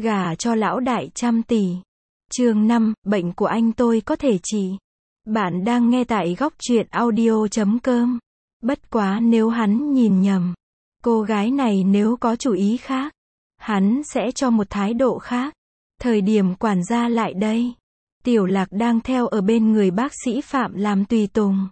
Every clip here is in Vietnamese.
Gả cho lão đại trăm tỷ. Chương 5, bệnh của anh tôi có thể trị. Bạn đang nghe tại góc truyện audio.com. Bất quá nếu hắn nhìn nhầm, cô gái này nếu có chủ ý khác, hắn sẽ cho một thái độ khác. Thời điểm quản gia lại đây, Tiểu Lạc đang theo ở bên người bác sĩ Phạm làm tùy tùng.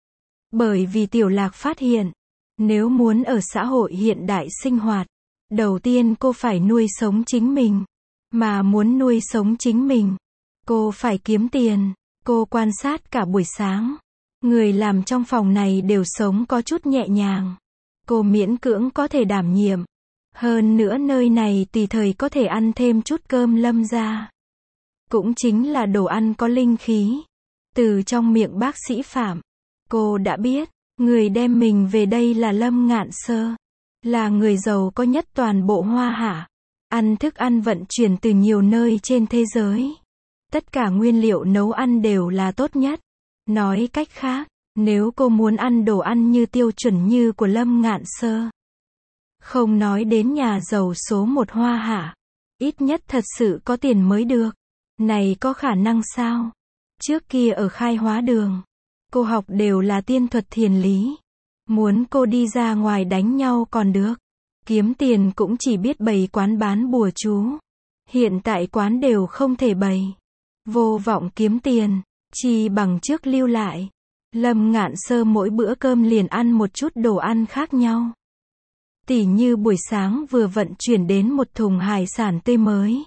Bởi vì Tiểu Lạc phát hiện, nếu muốn ở xã hội hiện đại sinh hoạt, đầu tiên cô phải nuôi sống chính mình. Mà muốn nuôi sống chính mình, cô phải kiếm tiền. Cô quan sát cả buổi sáng. Người làm trong phòng này đều sống có chút nhẹ nhàng. Cô miễn cưỡng có thể đảm nhiệm. Hơn nữa nơi này tùy thời có thể ăn thêm chút cơm Lâm gia. Cũng chính là đồ ăn có linh khí. Từ trong miệng bác sĩ Phạm, cô đã biết, người đem mình về đây là Lâm Ngạn Sơ. Là người giàu có nhất toàn bộ Hoa Hạ. Ăn thức ăn vận chuyển từ nhiều nơi trên thế giới. Tất cả nguyên liệu nấu ăn đều là tốt nhất. Nói cách khác, nếu cô muốn ăn đồ ăn như tiêu chuẩn như của Lâm Ngạn Sơ, không nói đến nhà giàu số 1 Hoa Hạ, ít nhất thật sự có tiền mới được. Này có khả năng sao? Trước kia ở Khai Hóa Đường, cô học đều là tiên thuật thiền lý. Muốn cô đi ra ngoài đánh nhau còn được. Kiếm tiền cũng chỉ biết bày quán bán bùa chú. Hiện tại quán đều không thể bày. Vô vọng kiếm tiền, chi bằng trước lưu lại. Lâm Ngạn Sơ mỗi bữa cơm liền ăn một chút đồ ăn khác nhau. Tỉ như buổi sáng vừa vận chuyển đến một thùng hải sản tươi mới.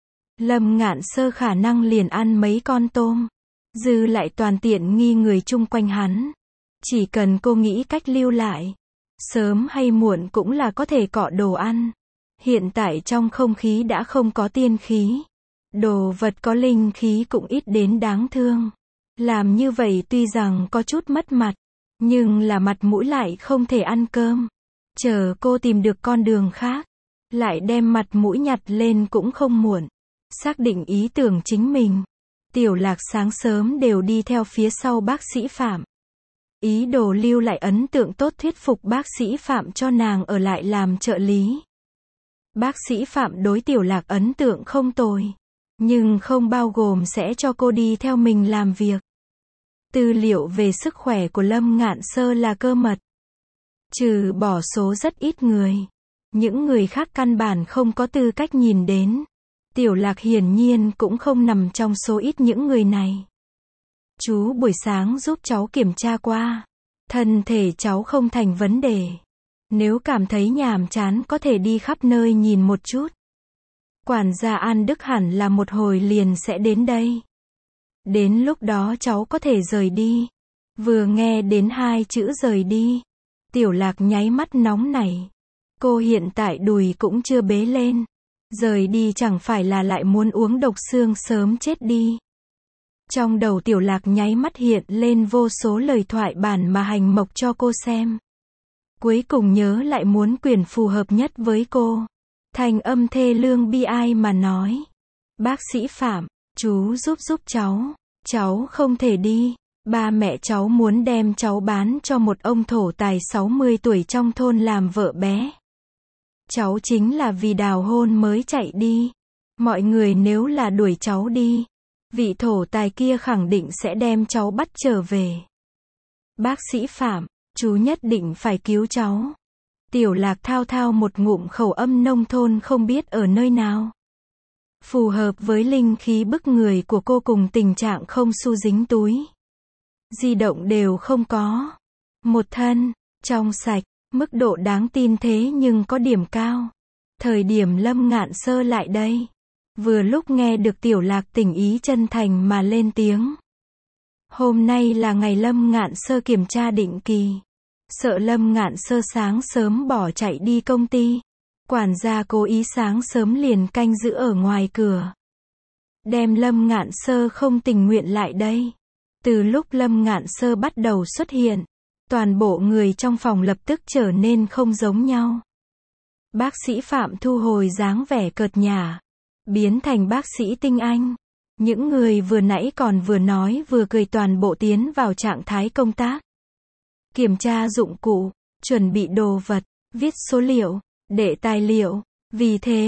Lâm Ngạn Sơ khả năng liền ăn mấy con tôm. Dư lại toàn tiện nghi người chung quanh hắn. Chỉ cần cô nghĩ cách lưu lại, sớm hay muộn cũng là có thể cọ đồ ăn. Hiện tại trong không khí đã không có tiên khí. Đồ vật có linh khí cũng ít đến đáng thương. Làm như vậy tuy rằng có chút mất mặt, nhưng là mặt mũi lại không thể ăn cơm. Chờ cô tìm được con đường khác, lại đem mặt mũi nhặt lên cũng không muộn. Xác định ý tưởng chính mình, Tiểu Lạc sáng sớm đều đi theo phía sau bác sĩ Phạm. Ý đồ lưu lại ấn tượng tốt thuyết phục bác sĩ Phạm cho nàng ở lại làm trợ lý. Bác sĩ Phạm đối Tiểu Lạc ấn tượng không tồi, nhưng không bao gồm sẽ cho cô đi theo mình làm việc. Tư liệu về sức khỏe của Lâm Ngạn Sơ là cơ mật. Trừ bỏ số rất ít người, những người khác căn bản không có tư cách nhìn đến. Tiểu Lạc hiển nhiên cũng không nằm trong số ít những người này. Chú buổi sáng giúp cháu kiểm tra qua. Thân thể cháu không thành vấn đề. Nếu cảm thấy nhàm chán có thể đi khắp nơi nhìn một chút. Quản gia An Đức hẳn là một hồi liền sẽ đến đây. Đến lúc đó cháu có thể rời đi. Vừa nghe đến hai chữ rời đi, Tiểu Lạc nháy mắt nóng nảy. Cô hiện tại đùi cũng chưa bế lên. Rời đi chẳng phải là lại muốn uống độc xương sớm chết đi. Trong đầu Tiểu Lạc nháy mắt hiện lên vô số lời thoại bản mà Hành Mộc cho cô xem. Cuối cùng nhớ lại muốn quyển phù hợp nhất với cô. Thành âm thê lương bi ai mà nói. Bác sĩ Phạm, chú giúp cháu không thể đi. Ba mẹ cháu muốn đem cháu bán cho một ông thổ tài 60 tuổi trong thôn làm vợ bé. Cháu chính là vì đào hôn mới chạy đi. Mọi người nếu là đuổi cháu đi, vị thổ tài kia khẳng định sẽ đem cháu bắt trở về. Bác sĩ Phạm, chú nhất định phải cứu cháu. Tiểu Lạc thao thao một ngụm khẩu âm nông thôn không biết ở nơi nào. Phù hợp với linh khí bức người của cô cùng tình trạng không xu dính túi. Di động đều không có. Một thân, trong sạch, mức độ đáng tin thế nhưng có điểm cao. Thời điểm Lâm Ngạn Sơ lại đây. Vừa lúc nghe được Tiểu Lạc tình ý chân thành mà lên tiếng. Hôm nay là ngày Lâm Ngạn Sơ kiểm tra định kỳ. Sợ Lâm Ngạn Sơ sáng sớm bỏ chạy đi công ty. Quản gia cố ý sáng sớm liền canh giữ ở ngoài cửa. Đem Lâm Ngạn Sơ không tình nguyện lại đây. Từ lúc Lâm Ngạn Sơ bắt đầu xuất hiện, toàn bộ người trong phòng lập tức trở nên không giống nhau. Bác sĩ Phạm thu hồi dáng vẻ cợt nhả, biến thành bác sĩ tinh anh. Những người vừa nãy còn vừa nói vừa cười toàn bộ tiến vào trạng thái công tác. Kiểm tra dụng cụ, chuẩn bị đồ vật, viết số liệu, để tài liệu. Vì thế,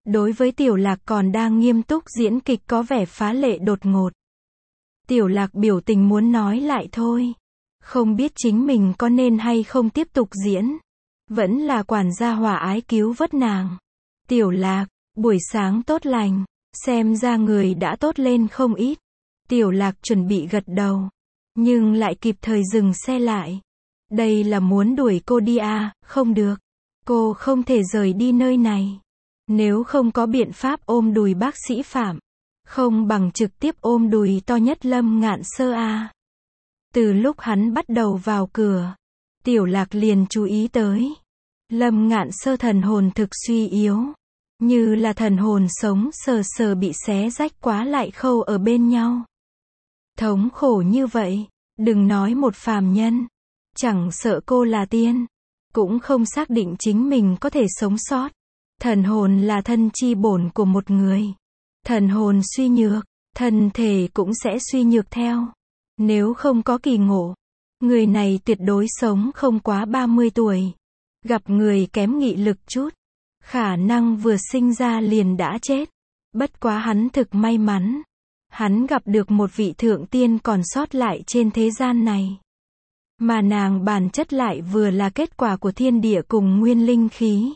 Đối với Tiểu Lạc còn đang nghiêm túc diễn kịch có vẻ phá lệ đột ngột. Tiểu Lạc biểu tình muốn nói lại thôi. Không biết chính mình có nên hay không tiếp tục diễn. Vẫn là quản gia hòa ái cứu vớt nàng. Tiểu Lạc, buổi sáng tốt lành. Xem ra người đã tốt lên không ít. Tiểu Lạc chuẩn bị gật đầu. Nhưng lại kịp thời dừng xe lại. Đây là muốn đuổi cô đi à, không được. Cô không thể rời đi nơi này. Nếu không có biện pháp ôm đùi bác sĩ Phạm. Không bằng trực tiếp ôm đùi to nhất Lâm Ngạn Sơ à. Từ lúc hắn bắt đầu vào cửa, Tiểu Lạc liền chú ý tới. Lâm Ngạn Sơ thần hồn thực suy yếu. Như là thần hồn sống sờ sờ bị xé rách quá lại khâu ở bên nhau. Thống khổ như vậy, đừng nói một phàm nhân. Chẳng sợ cô là tiên, cũng không xác định chính mình có thể sống sót. Thần hồn là thân chi bổn của một người. Thần hồn suy nhược, thân thể cũng sẽ suy nhược theo. Nếu không có kỳ ngộ, người này tuyệt đối sống không quá 30 tuổi. Gặp người kém nghị lực chút, khả năng vừa sinh ra liền đã chết. Bất quá hắn thực may mắn. Hắn gặp được một vị thượng tiên còn sót lại trên thế gian này. Mà nàng bản chất lại vừa là kết quả của thiên địa cùng nguyên linh khí.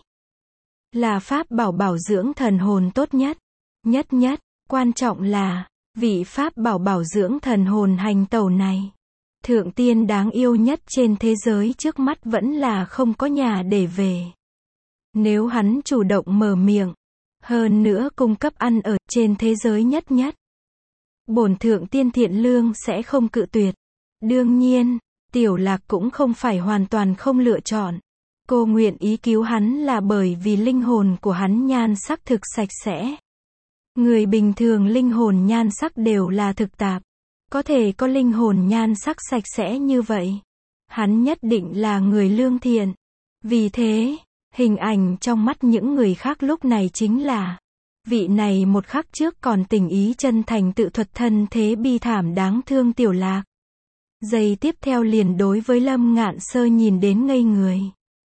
Là pháp bảo bảo dưỡng thần hồn tốt nhất. Nhất, quan trọng là, vị pháp bảo bảo dưỡng thần hồn hành tẩu này. Thượng tiên đáng yêu nhất trên thế giới trước mắt vẫn là không có nhà để về. Nếu hắn chủ động mở miệng, hơn nữa cung cấp ăn ở trên thế giới nhất. Bổn thượng tiên thiện lương sẽ không cự tuyệt. Đương nhiên, Tiểu Lạc cũng không phải hoàn toàn không lựa chọn. Cô nguyện ý cứu hắn là bởi vì linh hồn của hắn nhan sắc thực sạch sẽ. Người bình thường linh hồn nhan sắc đều là thực tạp. Có thể có linh hồn nhan sắc sạch sẽ như vậy. Hắn nhất định là người lương thiện. Vì thế, hình ảnh trong mắt những người khác lúc này chính là vị này một khắc trước còn tình ý chân thành tự thuật thân thế bi thảm đáng thương Tiểu Lạc. Giây tiếp theo liền đối với Lâm Ngạn Sơ nhìn đến ngây người.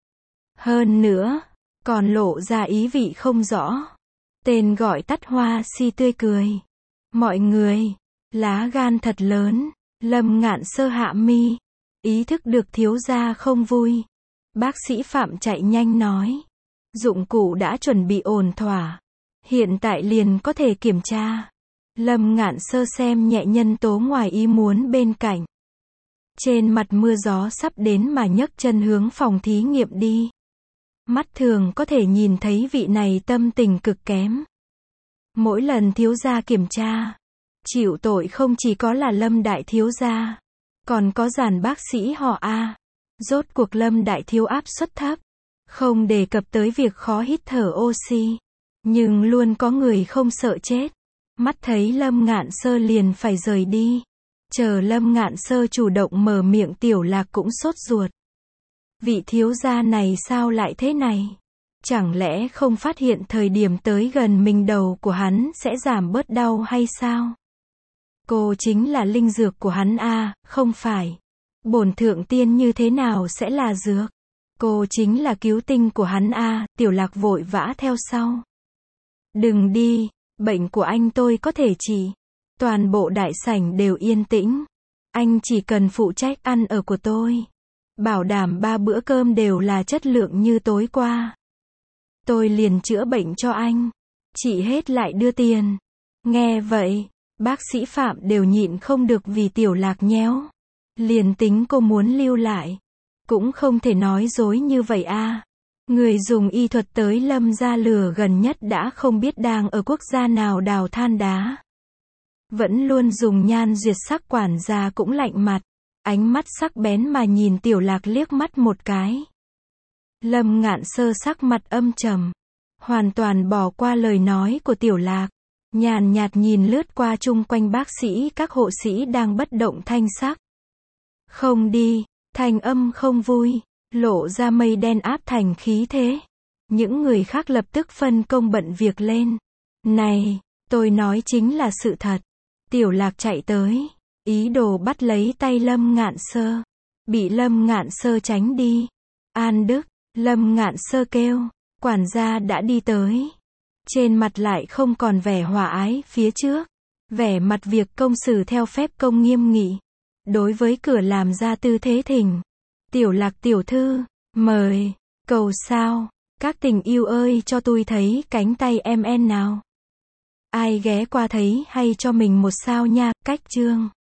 Hơn nữa, còn lộ ra ý vị không rõ. Tên gọi tắt Hoa Si tươi cười. Mọi người, lá gan thật lớn. Lâm Ngạn Sơ hạ mi. Ý thức được thiếu gia không vui. Bác sĩ Phạm chạy nhanh nói. Dụng cụ đã chuẩn bị ổn thỏa. Hiện tại liền có thể kiểm tra. Lâm Ngạn Sơ xem nhẹ nhân tố ngoài ý muốn bên cạnh. Trên mặt mưa gió sắp đến mà nhấc chân hướng phòng thí nghiệm đi. Mắt thường có thể nhìn thấy vị này tâm tình cực kém. Mỗi lần thiếu gia kiểm tra, chịu tội không chỉ có là Lâm đại thiếu gia, còn có dàn bác sĩ họ A. Rốt cuộc Lâm đại thiếu áp suất thấp, không đề cập tới việc khó hít thở oxy, nhưng luôn có người không sợ chết. Mắt thấy Lâm Ngạn Sơ liền phải rời đi. Chờ Lâm Ngạn Sơ chủ động mở miệng Tiểu Lạc cũng sốt ruột. Vị thiếu gia này sao lại thế này? Chẳng lẽ không phát hiện thời điểm tới gần mình đầu của hắn sẽ giảm bớt đau hay sao? Cô chính là linh dược của hắn à, không phải. Bổn thượng tiên như thế nào sẽ là dược? Cô chính là cứu tinh của hắn à, Tiểu Lạc vội vã theo sau. Đừng đi, bệnh của anh tôi có thể trị. Toàn bộ đại sảnh đều yên tĩnh. Anh chỉ cần phụ trách ăn ở của tôi. Bảo đảm 3 bữa cơm đều là chất lượng như tối qua. Tôi liền chữa bệnh cho anh. Trị hết lại đưa tiền. Nghe vậy, bác sĩ Phạm đều nhịn không được vì Tiểu Lạc nhéo. Liền tính cô muốn lưu lại. Cũng không thể nói dối như vậy à. Người dùng y thuật tới Lâm gia lừa gần nhất đã không biết đang ở quốc gia nào đào than đá. Vẫn luôn dùng nhan duyệt sắc quản gia cũng lạnh mặt. Ánh mắt sắc bén mà nhìn Tiểu Lạc liếc mắt một cái. Lâm Ngạn Sơ sắc mặt âm trầm. Hoàn toàn bỏ qua lời nói của Tiểu Lạc. Nhàn nhạt nhìn lướt qua chung quanh bác sĩ các hộ sĩ đang bất động thanh sắc. Không đi, thanh âm không vui. Lộ ra mây đen áp thành khí thế. Những người khác lập tức phân công bận việc lên. Này, tôi nói chính là sự thật. Tiểu Lạc chạy tới. Ý đồ bắt lấy tay Lâm Ngạn Sơ. Bị Lâm Ngạn Sơ tránh đi. An Đức, Lâm Ngạn Sơ kêu. Quản gia đã đi tới. Trên mặt lại không còn vẻ hòa ái phía trước. Vẻ mặt việc công xử theo phép công nghiêm nghị. Đối với cửa làm ra tư thế thỉnh. Tiểu Lạc tiểu thư, mời, cầu sao, các tình yêu ơi cho tôi thấy cánh tay em en nào. Ai ghé qua thấy hay cho mình một sao nha, cách chương.